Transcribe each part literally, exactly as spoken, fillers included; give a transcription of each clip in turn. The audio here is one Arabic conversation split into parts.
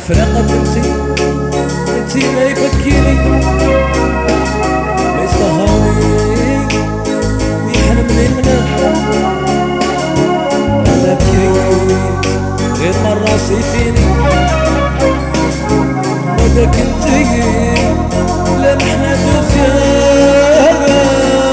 فراقك انتي انتي ما يبكيني ما يسهرني ويحرمني المنام. انا بكيت غير مرة راسي فيني وداك انتي لمحنا دوزيان.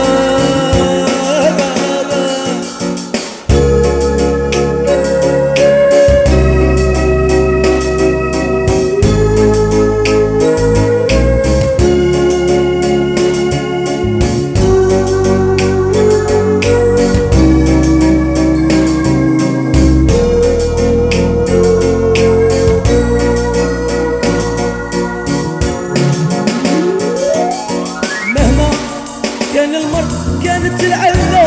كان المرض كانت العذاب،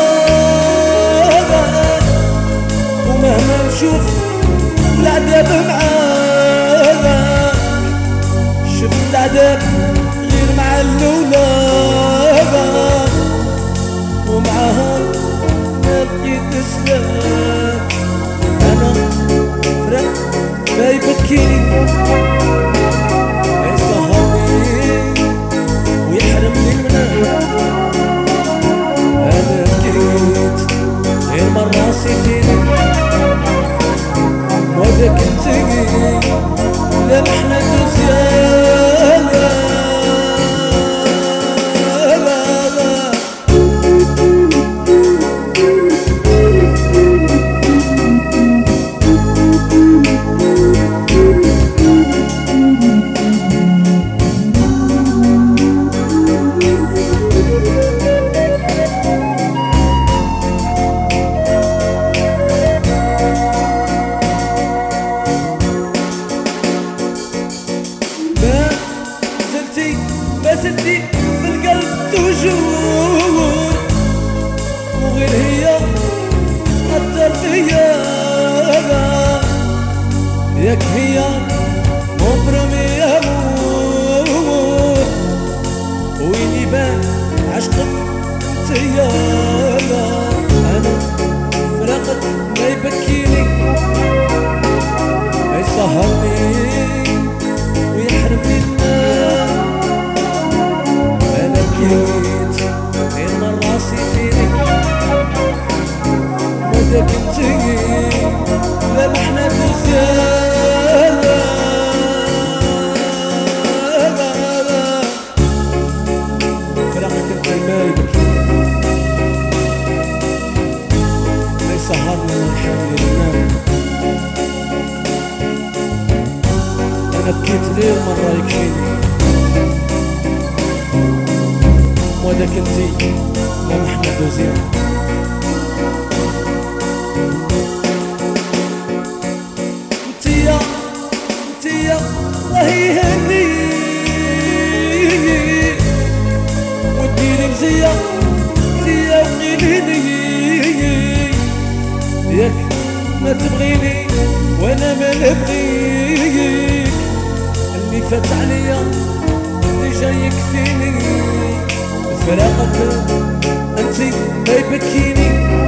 ومهما نشوف العذاب معاه شفت العذاب غير مع الأولاد، ومعاها ما بقيت سلام. أنا فراق ما يبكيني ما يسهرني ويحرمني المنام. أنا بكيت غير مرة راسي فيني وداك انتي لمحنا دوزيان. ما زلتي في القلب توجور، وغير هي تأثر فيا ياك هي مبرمي أمور، وين يبان عشقك انتيا. أنا فراقك ما يبكيني ما يسهرني ويحرمني الماء. أنا بكيت غير مرة راسي فيني وداك انتي لمحنا دوزيان. فراقك انت ما يبكيني ما يسهرني ويحرمني الماء. أنا بكيت غير مرة يكفيني وداك انتي لمحنا دوزيان. انتيا انتيا الله يهني وديري مزيا انتيا وقيليني ياك ما تبغيني وانا ما نبغيك. اللي فات عليا اللي جاي يكفيني. فراقك انتي ما يبكيني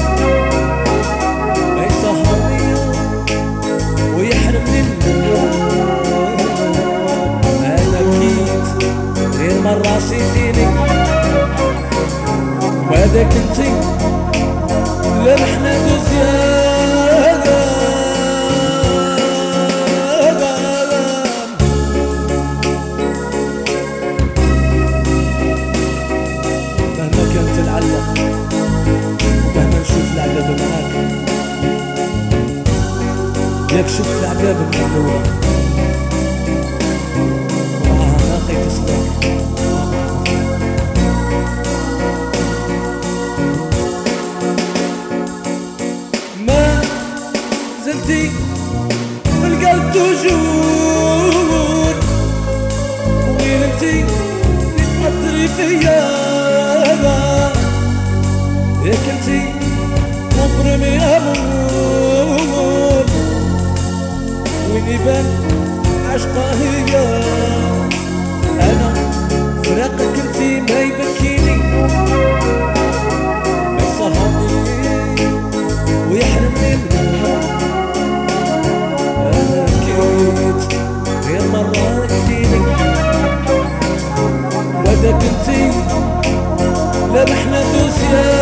ما يسهرني ويحرمني الماء. انا بكيت غير مرة راسي فيني وهذاك انتي لمحنا دوزيان. مهما كانت العلة ومهما نشوف العذاب معاك ياك شفت العذاب من الأول وراها ناقي تصبر. ما زلتي في القلب توجور، وغير انتي اللي تقدري فيا ياك انتي مبرمي أمور، وين يبان عشقها هي. أنا فراقك انتي ما يبكيني ما يسهرني ويحرمني الماء. أنا بكيت ما تفيدك وذاك انتي لا رحنا دوسيا